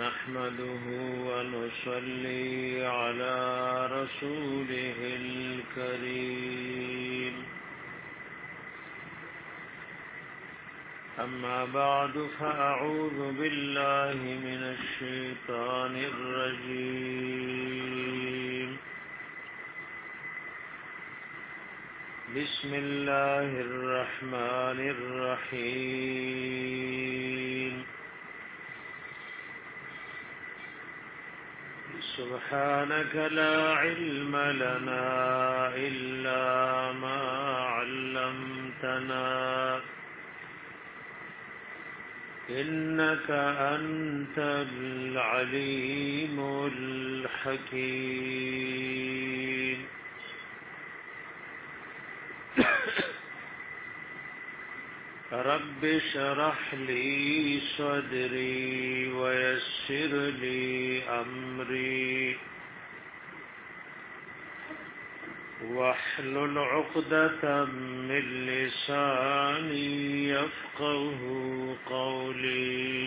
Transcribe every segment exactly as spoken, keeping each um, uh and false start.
نحمده ونصلي على رسوله الكريم أما بعد فأعوذ بالله من الشيطان الرجيم بسم الله الرحمن الرحيم سبحانك لا علم لنا إلا ما علمتنا إنك أنت العليم الحكيم رب اشرح لي صدري ويسر لي أمري واحلل عقدة من لساني يفقه قولي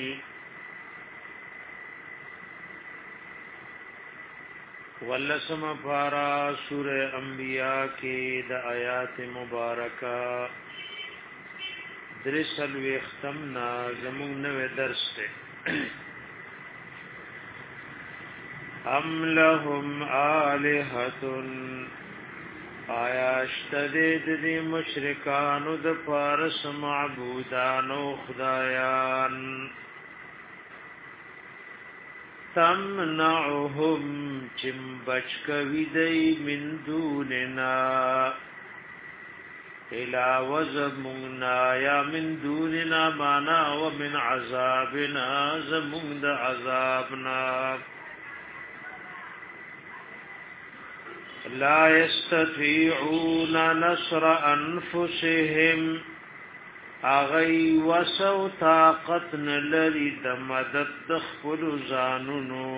ولسم پارا سورہ انبیاء کی دا آیات مبارکہ درسل ویختمنا زمون نوے درس تے ام لهم آلہۃ آیا اشتدید دی مشرکانو د پارس معبودانو خدایان تمنعهم چم بچکوی دی من دوننا الى وزمنا یا من دوننا مانا ومن عذابنا زمون د عذابنا لا يستطيعون نصر انفسهم اغي وسو طاقتن لري د مدد دخل زانونو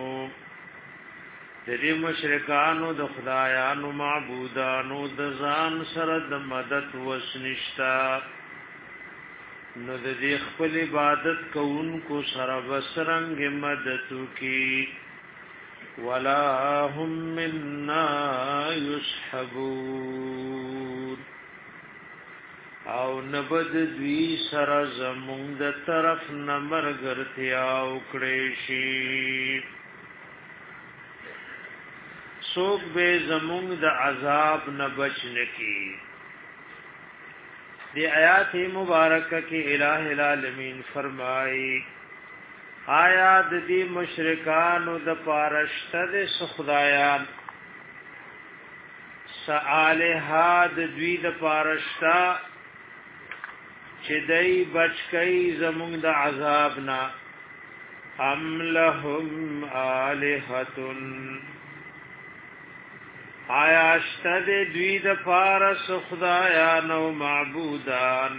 دې مشرکانو د خدایانو معبودانو د ځان سره د مدد وسنشتا نو د دې خپل عبادت کوونکو سره وسرنګ مدد کی ولا هم منا يسحبون او نبد دوی سره زمون د طرف نمرګرتیا وکړي شي سوک بے زمون د عذاب نه بچنکی دی آیات مبارکہ کی الہ العالمین فرمائی آیات دی مشرکانو د پارشت د خدایان سالہات دوی د پارشتا چې دای بچکی زمون د عذاب نه ام لهم آلہۃ آیا اشتد دوی د پارس خدایان او معبودان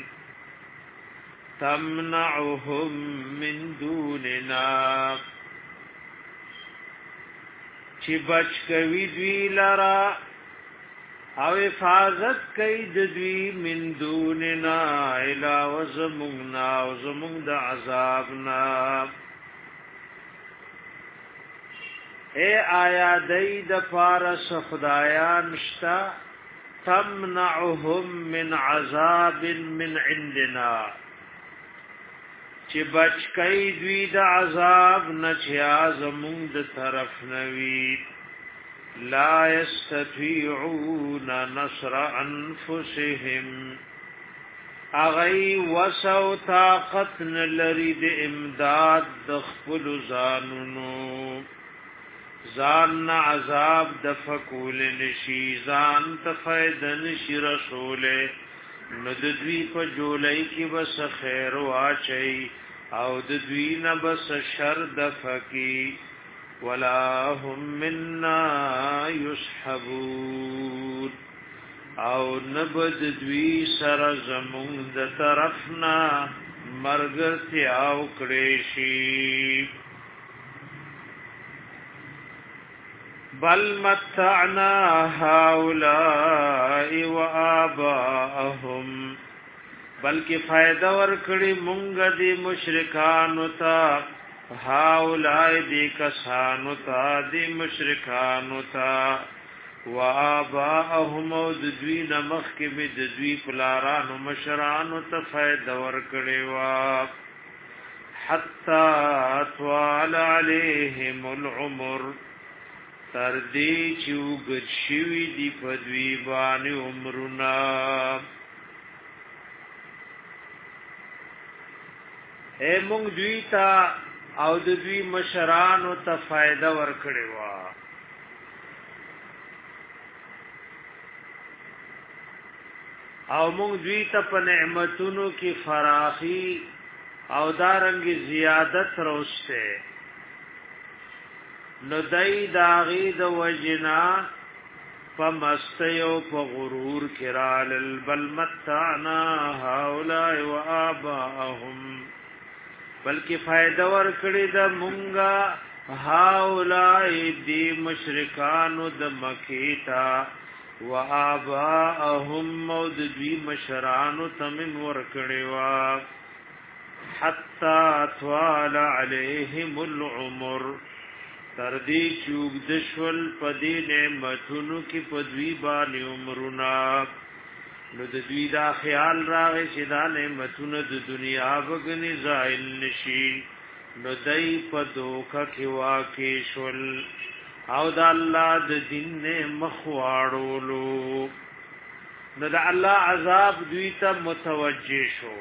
تمنعهم من دوننا چی بچ کوي دوی لرا او حفاظت کوي د دوی من دوننا الا وزمنا وزمون د عذابنا اے آیا دای د فارس خدایان شتا تمنعهم من عذاب من عندنا چې بچ کای دوی د عذاب نه چې ازمون د طرف نوی لا یستطيعون نصر انفسهم اغی وسو طاقت لري د امداد د خپل ځانونو ځان عذاب د فکول نشي ځان تفید نشي رسوله نو د دوی په جولای کې بس خیر واچي او د دوی نه بس شر د فکی ولا هم منا يسحبون او نبد دوی سر زمون د طرفنا مرګ او کړي شي بل متعنا هؤلاء وآباءهم بلکې فائدہ ورکړي مونږ دي مشرکانو ته هاولای دی کسانو تا دی مشرکانو تا و آباءهم و ددوی نمخ کی بی ددوی پلارانو مشرانو تا فید ورکڑی و حتی اطوال علیهم العمر تردی چوگد شوی دی پدوی بانی عمرنا اے مونږ دوی تا او د دوی مشرانو ته فائدہ ورکړي وا او مونږ دوی ته په نعمتونو کې فراخي او دارنګ زیادت روسته نو دای داغي د وجنا فمستيو په غرور کرال بل متعنا هؤلاء وآباءهم بلکې فائدہ ورکړي د مونږه هاولای دی مشرکانو د مکیتا و آباءهم مود دی مشرانو تمن ورکړي وا حتا طوال علیهم العمر تر دې چوب دشول پدې نعمتونو کې پدوی باندې عمرنا نو د دوی دا خیال راغی چې دا نعمتونه د دنیا وګنی زائل نشي نو دای په دوکه کې واقع شول او د الله د دین نه مخواړولو نو د الله عذاب دوی ته متوجه شو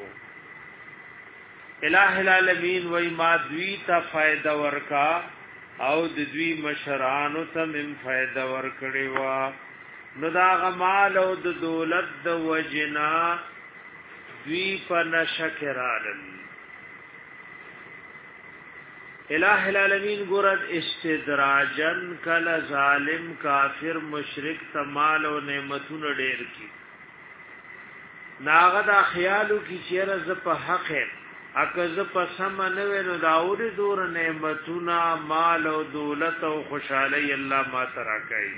الہ العالمین وای ما دوی ته فائدہ ورکا او د دوی مشرانو ته من فائدہ ورکړي وا نو دا غمال او د دولت د وجنا دوی په نشکرالل الہ العالمین ګورد استدراجن کل ظالم کافر مشرک تمال او نعمتونه ډیر کی ناغه دا خیالو کی چیرې ز په حق اکز په سم نه ونو داور دور نعمتونه مال او دولت او خوشحالی الله ما ترا کوي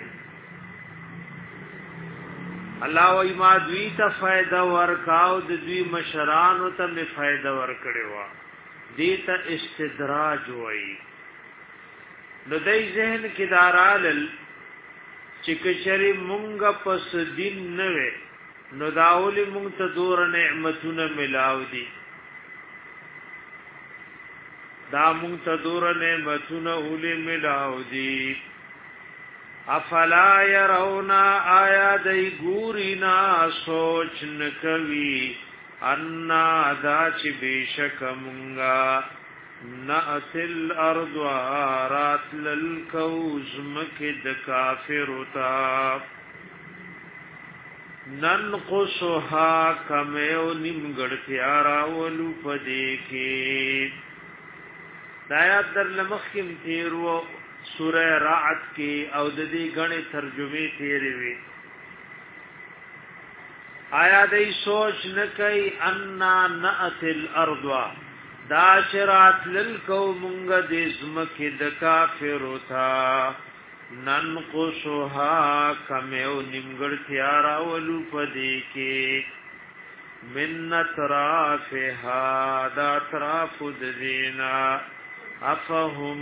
الله وای ما دوی ته فائدہ ورکاو د دوی مشرانو ته می فائدہ ورکړي وا دې ته استدراج وای نو دای ذهن کې دارال چې کچري مونږ پس دین نه وې نو داول مونږ ته دور نعمتونه ملاو دي دا مونږ ته دور نعمتونه اولې ملاو دي افلا يرون آیا دای ګورینا سوچ نکوي ان دا چې بشک مونږه ناتل ارض رات للکوز مکد کافر تا ننقصها کمیو نیمګړ تیارا ولو پدې کې دایات در لمخ کې تیرو سورہ رعد کی او د دې غنې ترجمه تیرې وي آیا دې سوچ نه کوي ان ناتل ارض دا شرات للقوم د زمکه د کافر تا ننقصها کمو نیمګړ تیارا ولو پدې کې من طرفها دا طرف د دینا افهم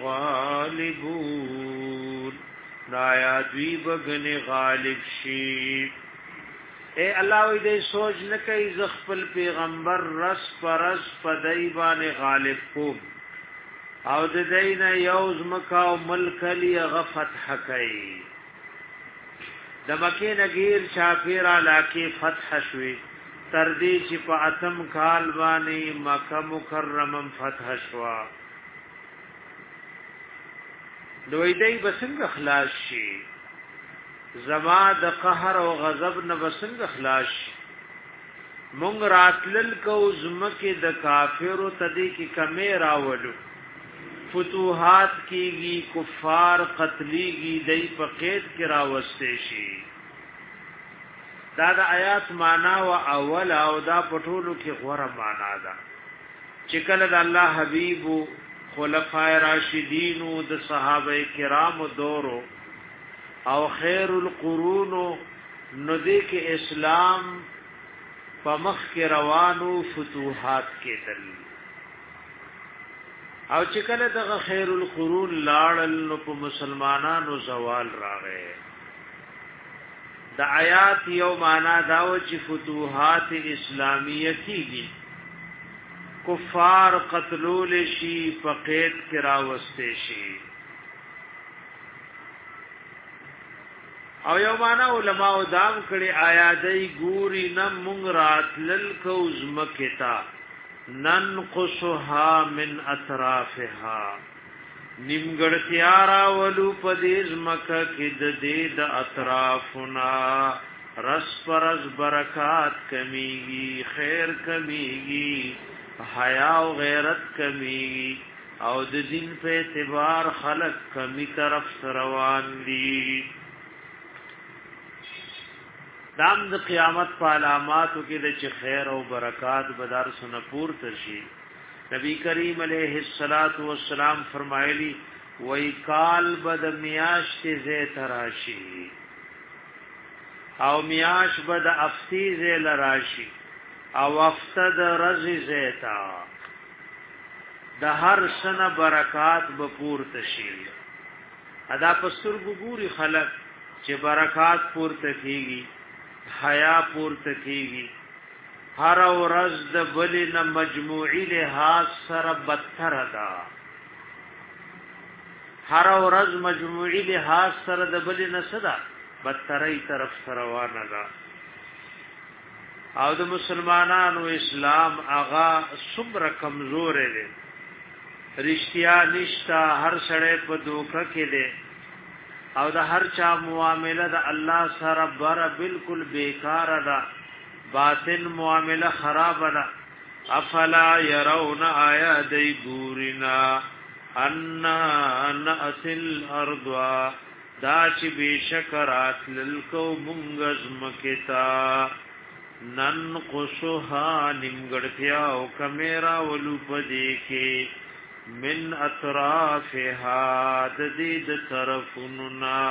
الغالبون لا یادوی بگن غالب شی اے اللہ وی دے سوچ نکئی زخپل پیغمبر رس پرس پدائبان غالب کو او د دین یوز مکا او ملک لی غفت حقی د مکی نگیر شافیر علاقی فتح شوی تردی چی پا اتم کال بانی مکہ مکرمم فتح شوا دوی دی بسنگ خلاص شي زما د قهر او غضب نه بسنگ خلاص شي مونږ راتلل کو زمکه د کافرو تدی کی کمه راولو فتوحات کیږي کفار قتلیږي دای په قید کې راوستي شي دا د آیات معنا او اول او دا پټولو کې غوړه معنا ده چې کله د الله حبیب خلفای راشدین او د صحابه کرام دورو او خیر القرون نو دې کې اسلام په مخ کې روانو فتوحات کې دل او چې کله دغه خیر القرون لاړل نو په مسلمانانو زوال راغی د آیات یو معنا داو چې فتوحات اسلامیه کیږي کفار قتلول شي فقید کراوسته شي او یو معنا علماء دام کړي آیاتای ګوري نم مونږ راتلل کو زمکتا ننقصها من اطرافها نیمګړتیارا ولو پدیز مکه کې د دې د اطرافنا رس پرز برکات کمیږي خیر کمیږي حیا او غیرت کمیږي او د دین په اعتبار خلق کمی طرف روان دي دام د قیامت په علاماتو کې د چ خیر او برکات بدار سن پور تشي نبی کریم علیہ الصلات والسلام فرمایلی وای کال بد میاش ته زه تراشی او میاش بد افسیز لراشی او افتد رز زیتا د هر سنه برکات بپور تشي ادا پستر ګوري خلق چې برکات پور تکيږي حیا پور تکیږي هر ورځ د بلن مجموعی لحاظ سره بدتر ده هر ورځ مجموعی لحاظ سره د بلن صدا بدترۍ طرف روانه ده او د مسلمانانو اسلام اغا صبر کمزور دی رښتیا نشتا هر سړی په دوکه کې دی او د هر چا معامله د الله سره بر بالکل بیکار ده باطن معامله خراب ده افلا يرون آیات ګورنا ان نأتل ارض دا چې بشکرات للکو مونږز مکتا ننقصها نیمګړتیا او کمیرا ولو پدې کې من اطرافها ددید طرفنا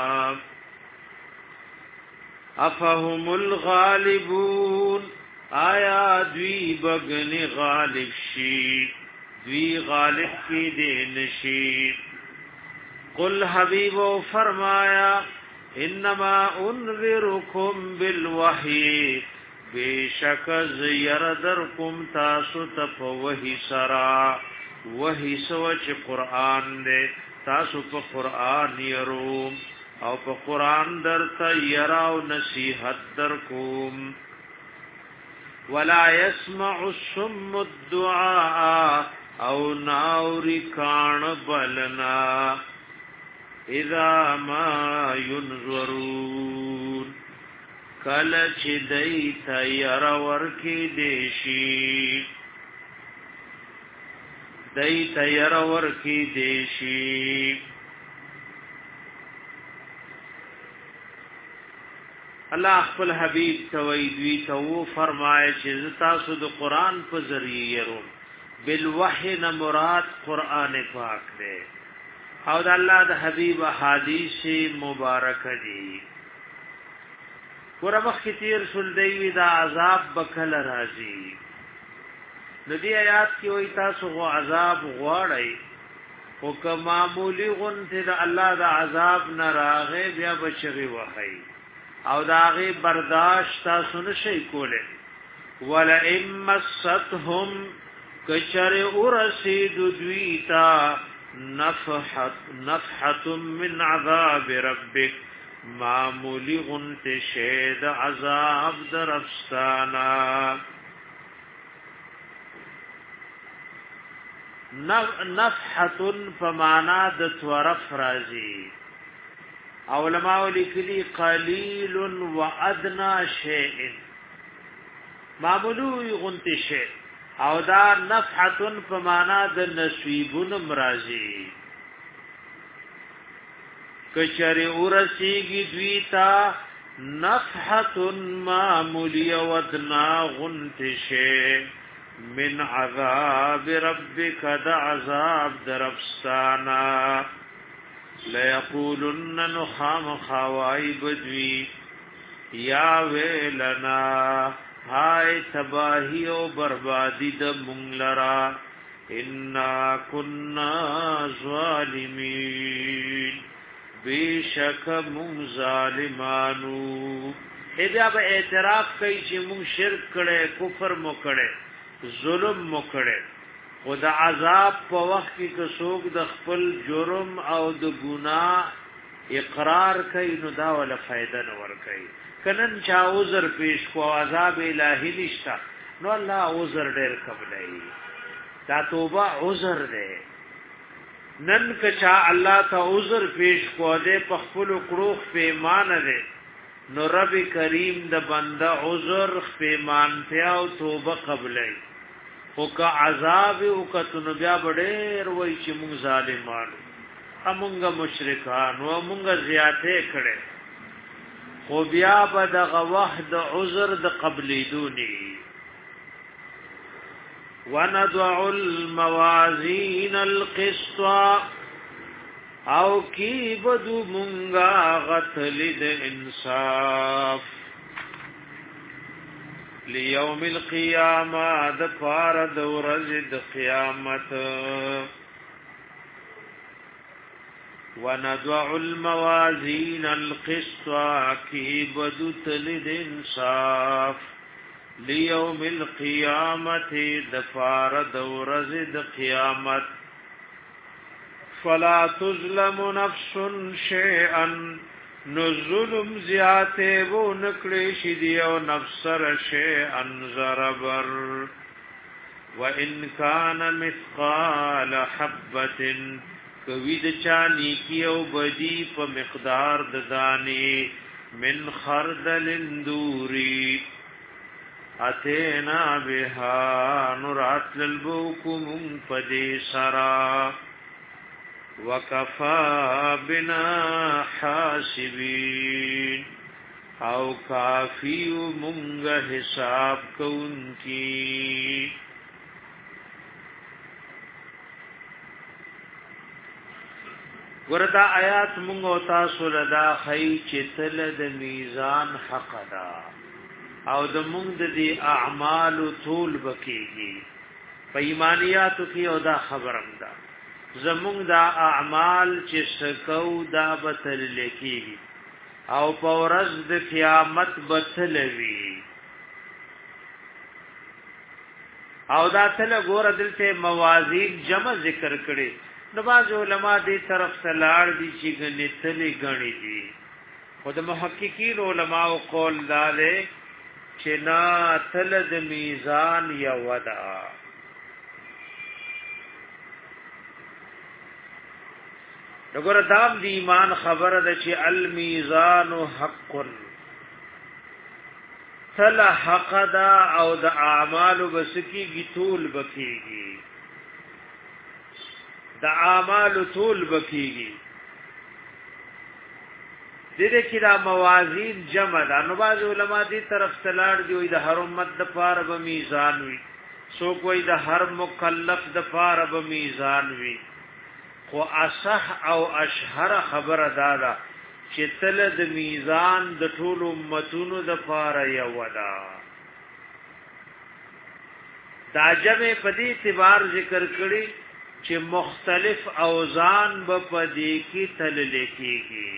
افهم الغالبون آیا دوی بگن غالب شی دوی غالب کی دین شی قل حبیب فرمایا انما انذرکم بالوحی بیشک زیردرکم تاسو تپ وحی سرا وحی سوچ قرآن دے تاسو پا قرآن یروم او پا قرآن در تا یراو نصیحت در کوم ولا يسمع السم الدعاء او ناوری کان بلنا اذا ما ينظرون کلچ دیتا یراور کی دیشی دای تیر ور کی دیشی الله خپل حبیب تویدوی تو فرمایي چې تاسو د قران په ذریعہ يرو بالوحی نه مراد قران پاک دی او د الله د حبیب احادیث مبارک دي ورمخ کثیر شل دی دا عذاب بکل راځي ندی آیات کی وای تاسو غو عذاب غواړی او که معمولی غنته د الله د عذاب نه راغې بیا بچی وحی او داغه برداشت تاسو نشئ کوله ولا امستهم کچر ورسید دویتا نفحت نفحت من عذاب ربک معمولی غنته شید عذاب درفستانا نفحت فمانا د طرف رازی علماء لیکلی قلیل و ادنا شیء معمولو غنت شیء او دا نفحت فمانا د نصیبن مرازی کچری ورسیگی دویتا نفحت معمولی و ادنا غنت شیء من عذاب ربک دا عذاب درفستانا ليقولن نخام خوائی بدوی یا ویلنا ہائے تباہی و بربادی دا منگلرا انا كنا ظالمین بیشک من ظالمانو. بیا به اعتراف کوي چې مون شرک کړي، کفر مو کړي، ظلم مو کړي. خدا عذاب په وخت کې که څوک د خپل جرم او د ګناه اقرار کوي نو دا ولا فائدہ نه ور کوي. کنن چا عذر پیش کو عذاب الہی نشتا نو الله عذر ډېر قبلای. دا توبه عذر ده. نن کچا الله ته عذر پیش کو دے په خپل کړوخ پیمانه ده نو رب کریم د بنده عذر پیمانتیا او توبه قبلای. او کا عذاب او کتن بیا ډېر وای چې مونږ ظالمانو، امونږه مشرکان او مونږه زیاته کړي. خو بیا به دغه وحد عذر د قبلیدونی. وندع الموازین القسط او کی بدو مونږه غتل د انصاف لیوم القیامه د فارد ورځ د قیامت. وندع الموازین القسط کی بدو تلد انصاف لیوم القیامت د فارد ورځ د قیامت. فلا تظلم نفس شیئا نظلم زیاته و نکړي شدی او نفس شیئا ضربر. وان کان مثقال حبه کوي د چانی کی او بدی په مقدار د دانی من خردل اندوری اتینا بها نرات للبوکم فدی سرا وکفا بنا حاسبین او کافی مونږ حساب کوونکی. وردا آیات مونږ او تاسو لدا خی چې تل د میزان حق دا او د مونږ د اعمال طول بکیږي په ایمانیاتو کې او دا خبرم ده زمونږ دا اعمال چې سکو دا بتل لیکيږي او په ورځ د قیامت بتلوي او دا تل ګور دلته موازین جمع ذکر کړي. نو باز علماء دې طرف تلاړ دي چې غني تلې غني دي. خود محققین علماء قول داله چې نا تل د میزان یا ودا دغه دام دی ایمان خبره ده چې المیزان حق تل حق دا او د اعمال بسکیږي طول بکیږي د اعمال طول بکیږي. دې کې دا موازین جمع ده. نو باز علماء دې طرف تلاړ دی د هر امت د پاره به میزان وي، سو کوئی د هر مکلف د پاره به میزان وي. خو اصح او اشهر خبر دادا چې تل د میزان د ټول امتونو د پاره یو ودا. دا جمع په دې اعتبار ذکر کړي چې مختلف اوزان به په دې کې تل لیکيږي.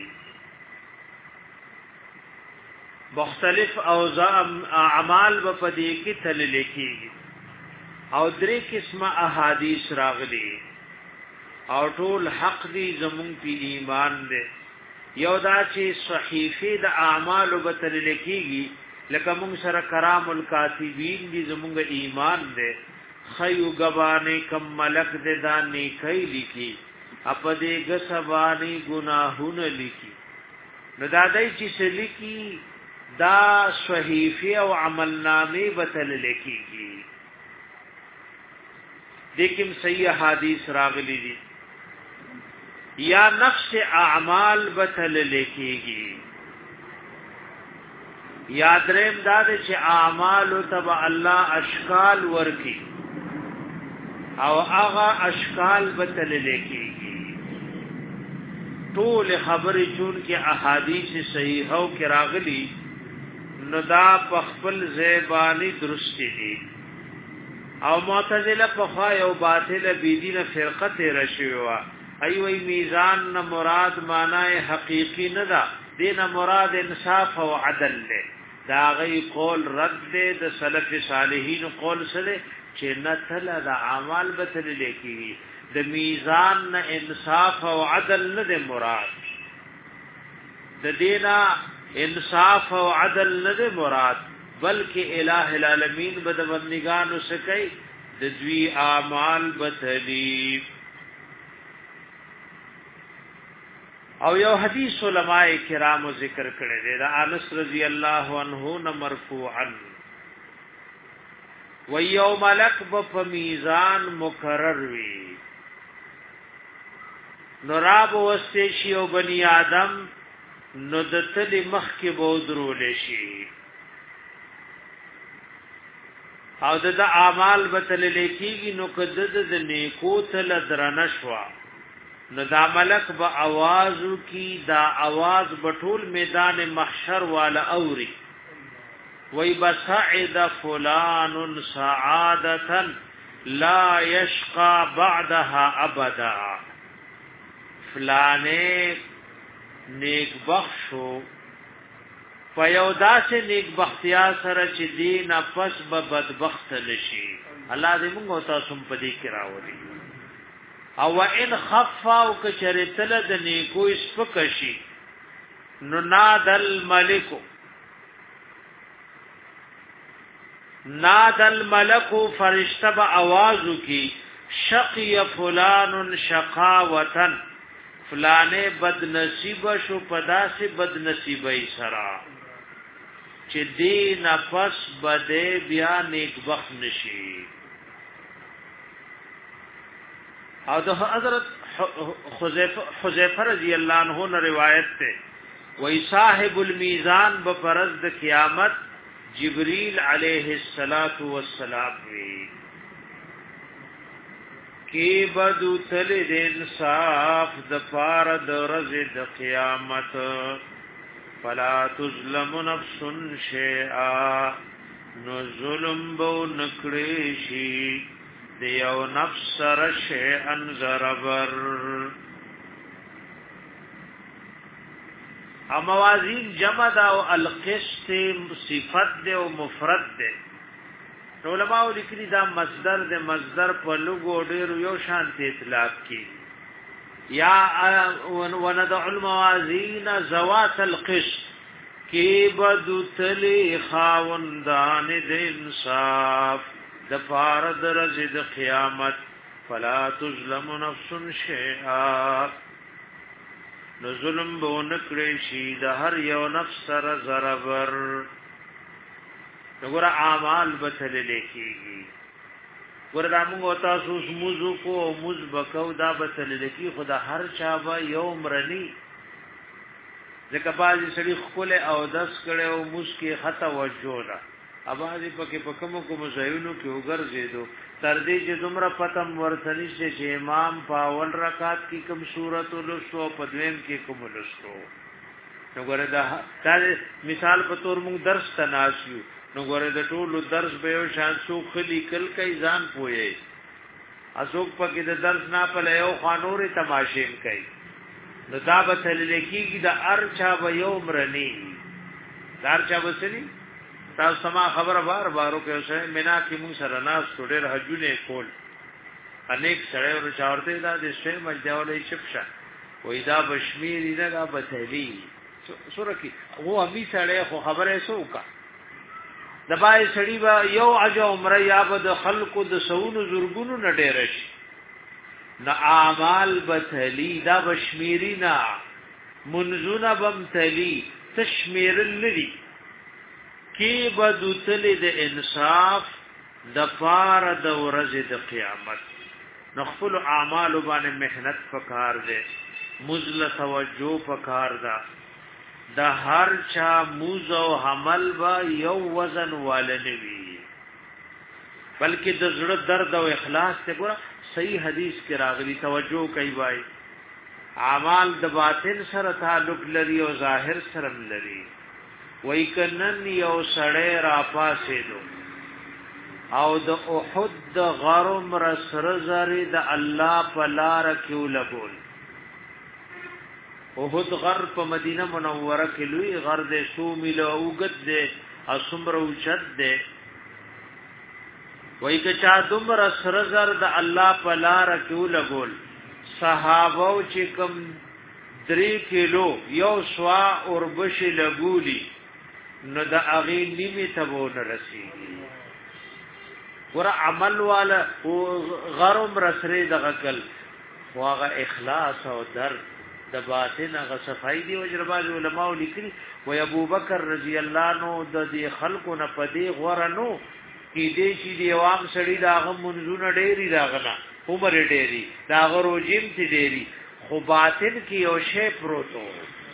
مختلف اوزان اعمال به په دې کې تل لیکيږي او درې قسمه احادیث راغلي او ټول حق دی زمون په ایمان دی. یو دا چې صحیفه د اعمال وبتل لیکيږي لکه مون سره کرام الکاتبین دی زمونږ ایمان دی. خیو غبانې کم ملک دې دانی کای لیکي اپ دې غسبانی گناهونه لیکي. نو دا دای چې لیکي دا صحیفه او عملنامه وبتل لیکيږي. دیکھم صحیح حدیث راغلی دی یا نفس اعمال بتل لیکيږي. یاد ریم داد چې اعمال تبع الله اشکال ورکی او هغه اشکال بتل لیکيږي. ټول خبرې چون کې احادیث صحیحو کې راغلي نو دا په خپل زبانی درست دي. او معتزله په خوا یو باطل بيدینه فرقه تیر شوی و ای وی میزان نه مراد معنی حقیقی نه ده دینه مراد انصاف او عدل ده دا غي قول رد ده د سلف صالحین قول سره چې نه تل د اعمال به تل لیکي د میزان نه انصاف او عدل نه ده مراد د دینا انصاف او عدل نه ده مراد بلکې الٰه العالمین بد بندگانو سکی د دوی اعمال بتلی او یو حدیث علماء کرام ذکر کړی دی دا انس رضی الله عنه نه مرفوعا و یوم لک په میزان مقرر وی نوراب واستشی او بنی آدم نو دتل مخ کې بودرول شي او د اعمال بتل لیکيږي نو کده د نیکو تل درنشوا نو دا ملک با आवाज کی دا आवाज بټول میدان محشر والا اوري وای بسعد فلان سعادتا لا يشقى بعدها ابدا فلانه نیک بخشو فیودا سے نیک بختیا سره چې دین پس به بدبخت نشي الله دې موږ تاسو په دې کې راوړي او ان خفا او کچرتل د نیکو سپکشي نو نادل ملکو نادل ملکو فرشتہ با आवाज کی شقی فلان شقاوتن فلانے بد نصیب شو پدا سے بد نصیبی سرا چې دین پس بده بیا نیک بخت نشي او د حضرت حذیفه حذیفه رضی الله عنه نے روایت ته وای صاحب المیزان بفرض د قیامت جبريل علیہ الصلات والسلام وی کی بدو تل د انصاف د پار د ورځې د قیامت فلا تظلم نفس شیئا نو ظلم بو نکړي شي دیو نفس سر شیئا ضربر او موازین جمع دا او القسط صفت دے او مفرد دے علماء لیکلی دا مصدر دے مصدر په لغو ډیر یو شانت اطلاق کی یا وندع الموازین ذوات القسط کی بدو تلی خاوندان د انصاف د فارد رزد قیامت فلا تظلم نفس شیئا نو ظلم بو نکړي شي د هر یو نفس سره ضرر وګوره اعمال بتل لیکيږي وردا موږ تاسو موږ کو موږ بکاو دا بتل لیکي خدا هر چا به یوم رني ځکه باز سړي خپل او دس کړي او موږ کې خطا وجودا اباځي پکې پکمو کوم ځایونو کې وګرځېدو تر دې چې دومره پتم ورثني چې امام په اول رکعت کې کوم سورۃ ولستو په دویم کې کوم ولستو نو ګوره دا مثال په تور موږ درس تناسیو نو ګوره د ټولو درس به یو شان سو خلی کل کای ځان پوي اسوک پکې د درس نه په یو خانوري تماشین کوي نو دا به تل لیکيږي د ارچا به یو مرني دارچا وسني تاسو سما خبره بار بارو کې اوسه مینا کې مون سره ناس ټوډر حجونه کول انیک سره ور چاورته دا د شی مجاولې چپشا وې دا بشمیری دا بتلی سره کې هو امي سره خو خبره سوکا دبای سړی با یو اج عمره یا بد خلق د سونو زرګونو نډېرش نا اعمال بتلی دا بشمیری نا منزونه بمتلی تشمیر لري کی بدوتل د انصاف د فار د ورځې د قیامت نخفل اعمال باندې مهنت پکار دے مزل توجه پکار دا د هر چا موز او حمل با یو وزن والنوي بلکې د زړه درد او اخلاص ته ګور صحیح حدیث کې راغلی توجه کوي وای اعمال د باطن سره تعلق لري او ظاهر سره لري وای کنن یو سړی را پاسې دو او د احد د غرم رسر زری د الله په لار کې ولګول احد غر په مدینه منوره کې لوی غر د سو میله اوګد د اسمر اوچت د وای که چا دومره سر زر د الله په لار کې ولګول صحابه چې کوم درې کیلو یو سوا اور بش لګولی نو د اغي نیمه تبون رسیږي ور عمل والا غرم رسره د غکل واغه اخلاص او درد د باطن غ صفای دی وجرباز علماء لیکلي و ابو بکر رضی الله عنه د دې خلقو نه پدی غورنو کې دې چې دی عوام سړي داغه منځونه ډېری داغنا عمر ډېری داغه روجیم تی ډېری خو باطن کې یو شی پروتو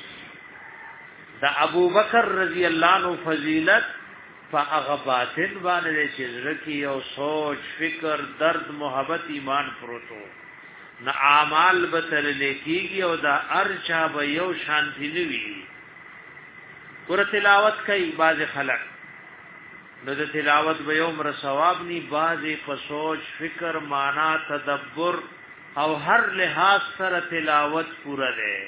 دا ابو بکر رضی الله عنه فضیلت فاغباتن باندې چې زړه یو سوچ فکر درد محبت ایمان پروتو نه اعمال بتل لیکيږي او دا ارچا به یو شانتی نوي ور تلاوت کوي باز خلق نو د تلاوت به یو مر ثواب ني باز په سوچ فکر معنا تدبر او هر لحاظ سره تلاوت پورا ده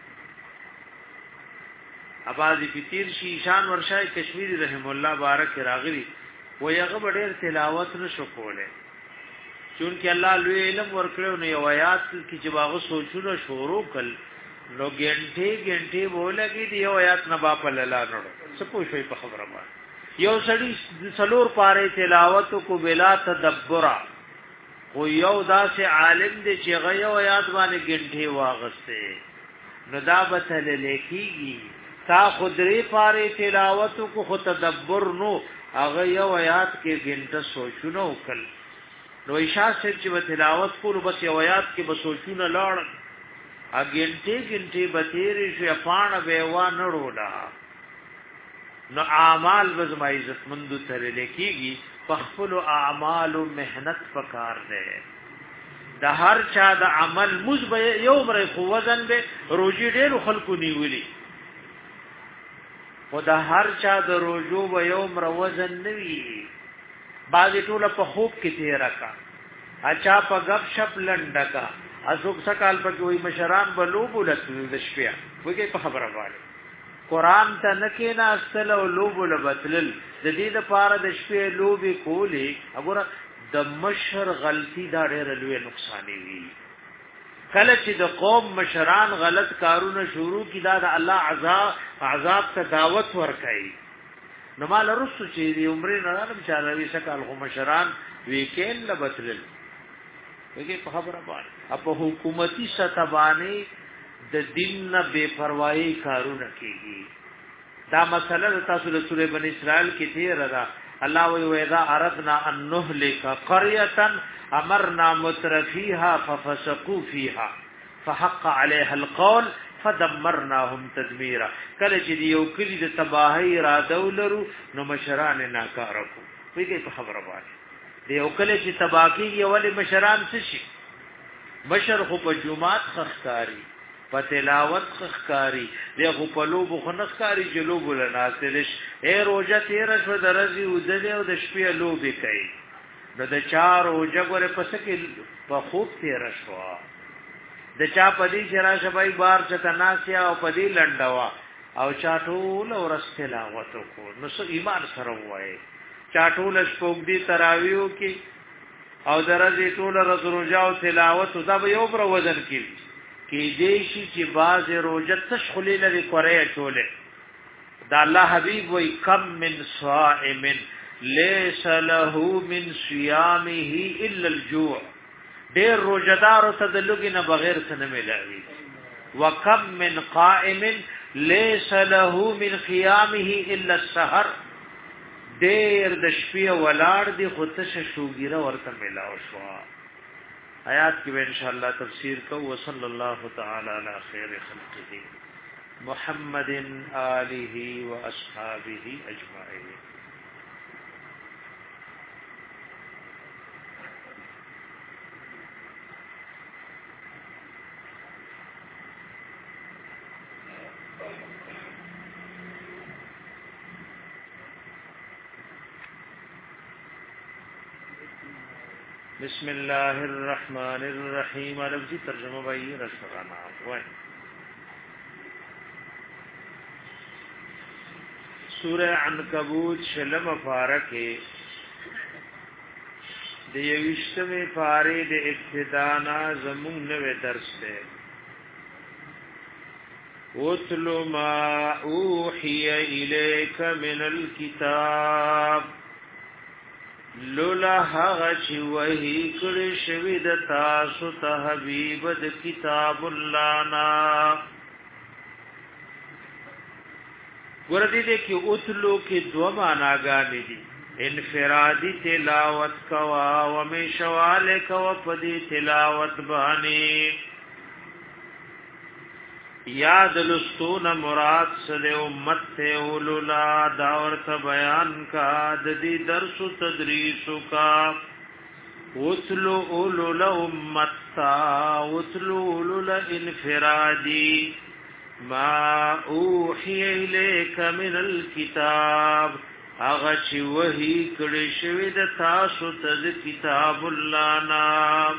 اباظی پتیر شي شان ورشای کشمیری رحم الله بارک راغلی و یغه ډېر تلاوت نشو کوله چونکه الله لوی علم ورکړو نو یو آیات کې چې باغ سوچونه شروع کړ نو ګنټه ګنټه بولګي دی یو آیات نه باپ لاله نړو څه پوښوي په خبره باندې یو سړی څلور پاره تلاوت کو بلا تدبر او یو داسې عالم دی چې غيو آیات باندې ګنټه واغسته نو دا بتل لیکيږي تا خدری پاره تلاوت کو خو تدبر نو هغه یو آیات کې ګنټه سوچونه وکړ نو اشاره چې په تلاوت کولو بس یو آیات کې به سوچونه لاړ ا ګنټه ګنټه به تیرې شي پاڼه به و نه وروړه نو اعمال بزما عزت مند تر لیکيږي پخپل اعمال او مهنت پکار ده د هر چا د عمل مزبه یو مر خو وزن به روجي ډېر خلکو نیولي او د هر چا د روجو به یو مر وزن نوي بعضی ټوله په خوب کې تیر کا اچا په غب شپ لنډکا اسوک سکال په کوئی مشران بلوب لته د شپیا وګي په خبره واره قران ته نکینا اصل او لوب لبتل د دې لپاره د شپې لوبي کولی وګوره د مشر غلطی دا ډېر لوی نقصان وی کله چې د قوم مشران غلط کارونه شروع کی دا د الله عذاب عذاب ته دعوت ورکړي نو مال رسو چې دی عمرې نه عالم چاروي سکال خو مشران ویکین لبتل وګي په خبره باندې په حکومتي ستبانی د دین نه بے پروايي کارونه کوي دا مسله تاسو له سورې بنی اسرائیل کې تیر را الله وی وذا اردنا ان نهلك قريه امرنا مترفيها ففسقوا فيها فحق عليها القول فدمرناهم تدميرا کله چې یو کلی د تباہی را دولرو نو مشران ناکاره کو ویږي په خبره باندې د یو کلی چې تباہی یو ول مشران څه شي مشر خو په جمعات خخکاری په تلاوت خخکاری دغه په لوب خنخکاری جلوب لناسلش اے روزه تیر شو درځي او د شپې لوب کوي نو د چار او جګره پس کې په خوب تیر شو د چا پدی شرا شبای بار چتناسیا او پدی لنډوا او چاټول او رستلاوت کو نو سو ایمان سره وای چاټول شپوګ دی تراویو کې او درځي ټول رزروجا او تلاوت دا به یو پر وزن کې کې دې شي چې باز روزه تشخلې لري کورې چولې دا الله حبيب وای کم من صائم ليس له من صيامه الا الجوع ډېر روزدار ته د لګي نه بغیر څه نه ملایي وکم من قائم ليس له من قيامه الا السحر ډېر د شپې ولاړ دي خو ته شوګیره ورته ملاو شو آیات کې ان شاء الله تفسیر کو وصلی الله تعالی علی خیر خلقه محمد آله و اصحابہ اجمعین. بسم الله الرحمن الرحیم عربی ترجمه وایي رسغانا وای سورہ عنکبوت شلم پارکه د یوشتمه پاره د ابتدانا زمون نوې درس ده وَاتْلُ مَا أُوحِيَ إِلَيْكَ مِنَ الْكِتَابِ لولا هغه چې وਹੀ کړي شوی د تاسو ته حبیب د کتاب الله نا ورته دې کې اوتلو کې دوه معناګانې دي انفرادی تلاوت کوا و مشواله کوا پدی تلاوت باندې یاد لستون مراد سره امت ته اولولا داورت بیان کا د دې درس تدریس کا وتلو اولولا امت تا وتلو اولولا انفرادی ما اوحی الیک من الكتاب اغه چې وਹੀ کړي شوی د تاسو ته د کتاب الله نام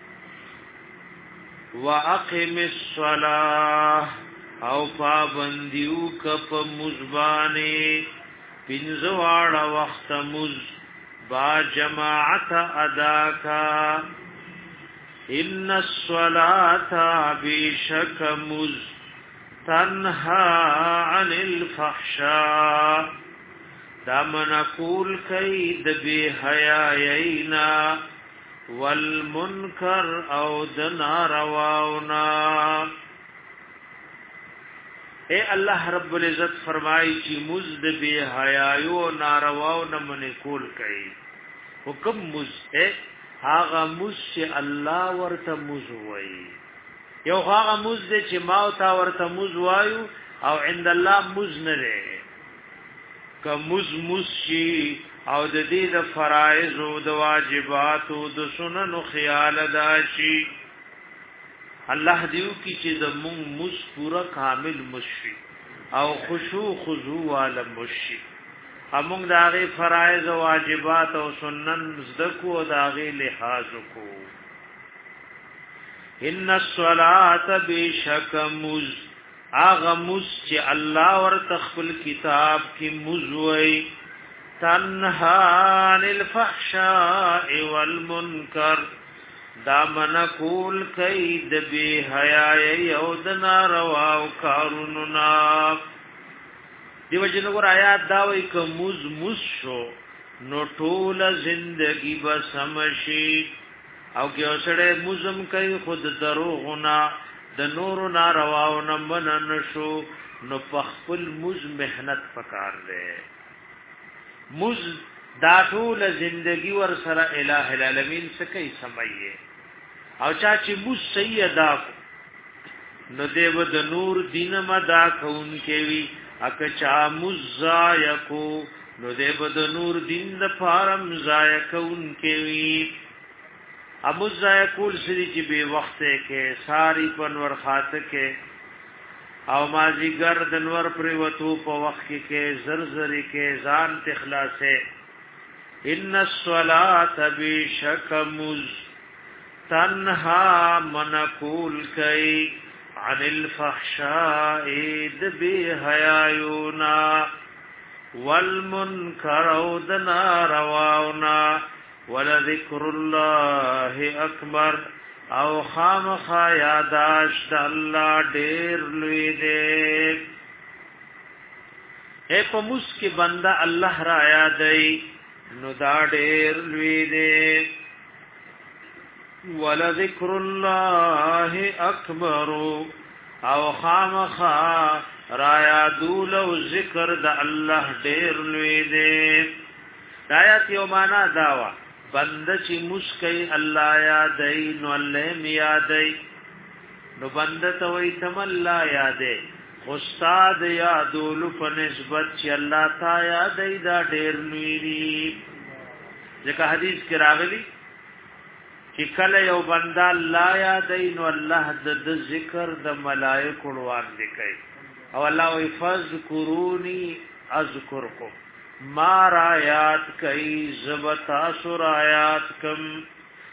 واقم الصلاه او پابندیو کپ مزبانه پنځواړه وخت مز با جماعت ادا کا ان الصلاه بشک مز تنها عن الفحشاء دا منقول کئی د بی حیائینا والمنکر او د نارواونا اے اللہ رب العزت فرمائی چی مزد بی حیائیو نارواونا منقول کئی حکم مزد اے آغا مزد چی اللہ ورطا مزوائی یو آغا مزد چی ماوتا ورطا مزوائیو او عند اللہ مزد نرے که مز مز شي او د دې د فرایض او د واجبات او د سنن خیال داشي الله دیو کی چې د مون مز پورا کامل مشي او خشوع خضوع عالم مشي همون د هغه فرایض او واجبات او سنن زدکو او د هغه لحاظ کو ان الصلاه بشک مز آغا مز چی اللہ ور تخفل کتاب کی مزوئی تنہا عن الفحشاء والمنکر دا منکول کئی دبی حیائی او دنا رواو کاروننا دیو جنگر آیات داوئی که مز مز شو نو طول زندگی بسمشی او کیو سڑے مزم کئی خود دروغنا د نور نارواو نمن نشو نو پخپل مز محنت پکار دے مز دا ټول زندگی ور سره الہ العالمین سکی سمئیه او چا چې مز صحیح ادا نو دیو د نور دین مدا کون کېوی اک چا مز زایکو نو دیو د نور دین د فارم زایکون کېوی اموز زای کول سری چې به وخت کې ساری پنور خاطه کې او مازی گردنور پر وتو په وخت کې زرزری کې ځان تخلاصه ان الصلاه بشک مز تنها منقول کای عن الفحشاء ذبی حیاونا والمنکر او دنا رواونا ولذکر الله اکبر او خامخا یاداشت الله ډیر لوی دی اے پموس کې بندا الله را یادای نو دا ډیر لوی دی ولذکر الله اکبر او خامخا را یادول او ذکر د الله ډیر لوی دی آیات یو معنا داوا بند چې مسکی الله یادای نو الله می یادای نو بند ته وای تم الله یادای استاد یادول په نسبت چې الله تا یادای دا ډیر لوی ځکه حدیث کې راغلی چې کله یو بندا الله یادای نو الله د ذکر د ملائکه وړاندې کوي او الله وی فذکرونی اذکرکم ما رایات کئی زبتا سرایات کم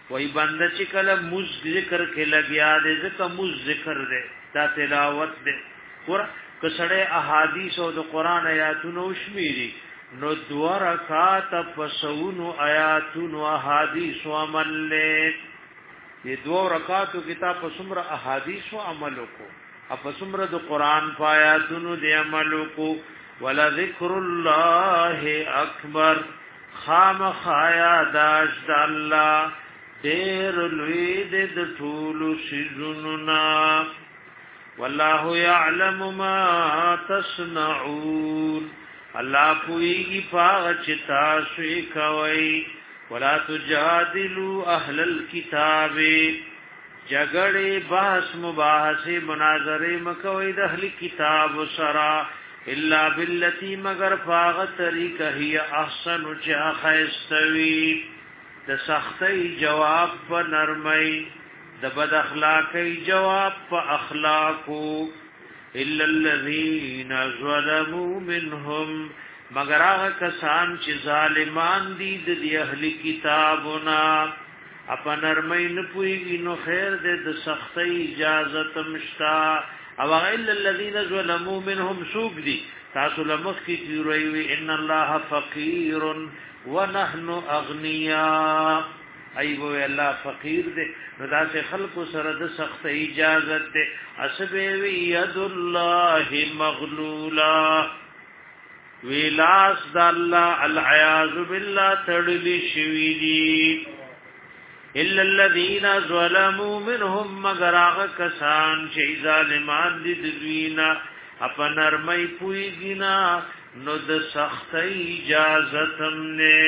وای بنده چې کله مز ذکر کې لګیا دې ځکه مز ذکر دې دا تلاوت دې ور کسړې احادیث او د قران آیاتونو شمیري نو دو رکعات پسونو آیاتونو احادیث او عمل له دې دو رکعاتو کتاب په څومره احادیث او عمل کو په څومره د قران آیاتونو دې عمل کو ولا ذکر الله اکبر خام خایا داش د الله دیر لوی د ټول سيزوننا والله يعلم ما تصنعون الله پویږي پاغ چتا سوی کوي ولا تجادلوا اهل الكتاب جګړې بحث مباحثه مناظره مکوې د اهل کتاب سرا الا بالتي مگر فاغ طریقه هي احسن چا خیستوي د سختي جواب په نرمۍ د بد اخلاقي جواب په اخلاقو الا الذين ظلموا منهم مگر هغه کسان چې ظالمان دي د اهل کتابنا اپا نرمۍ نه پويږي نو خیر دې د سختي اجازه تمشتا او الا الذين ظلموا منهم سوق دي تاسو لمخ کی تیروي ان الله فقير ونحن اغنياء ايوه الله فقير دې نو دا چې خلق سره د سخت اجازه دې اسبه يد الله مغلولا ویلاس د الله العياذ بالله تړلي شوی دي الا الذين ظلموا منهم مگر هغه کسان چې ظالمان دي د دوینا اپا نرمۍ پویږي نو د سخت اجازه تم نه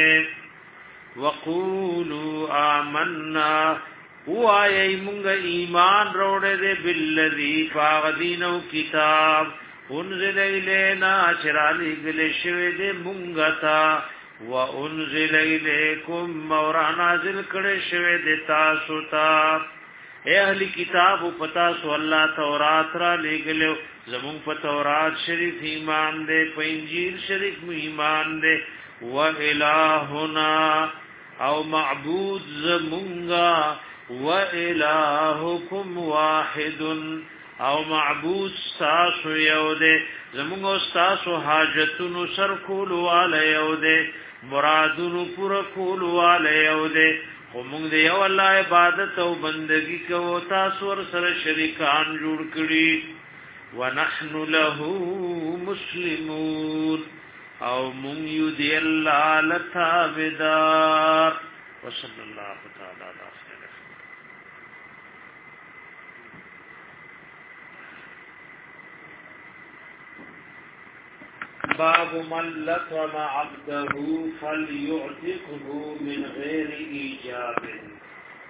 وقولوا آمنا وای مونږ ایمان وروړې دې بالذي فاغدینو کتاب انزل الینا چرالی گلی شوی دې مونږ ته وانزل الیکم مورا نازل کړي شوی دې تاسو ته اے اهلی کتاب پتا سو الله تورات را لګلو زمون په تورات شریف ایمان دې په انجیل شریف ایمان دې و الہنا او معبود زمونگا و الہکم واحد او معبود ساسو یو دے زمونگا ساسو حاجتونو سر کولو والا یو دے مرادونو پورا کولو والا یو دے ومونگ دے یو اللہ عبادت او بندگی کو تاسو ور سر شریکان جوړ کړي ونحن له مسلمون او مون یو دی الله لتابدار وصلی الله تعالی علی خیر باب من لطم عبده فليعتقه من غير ایجاب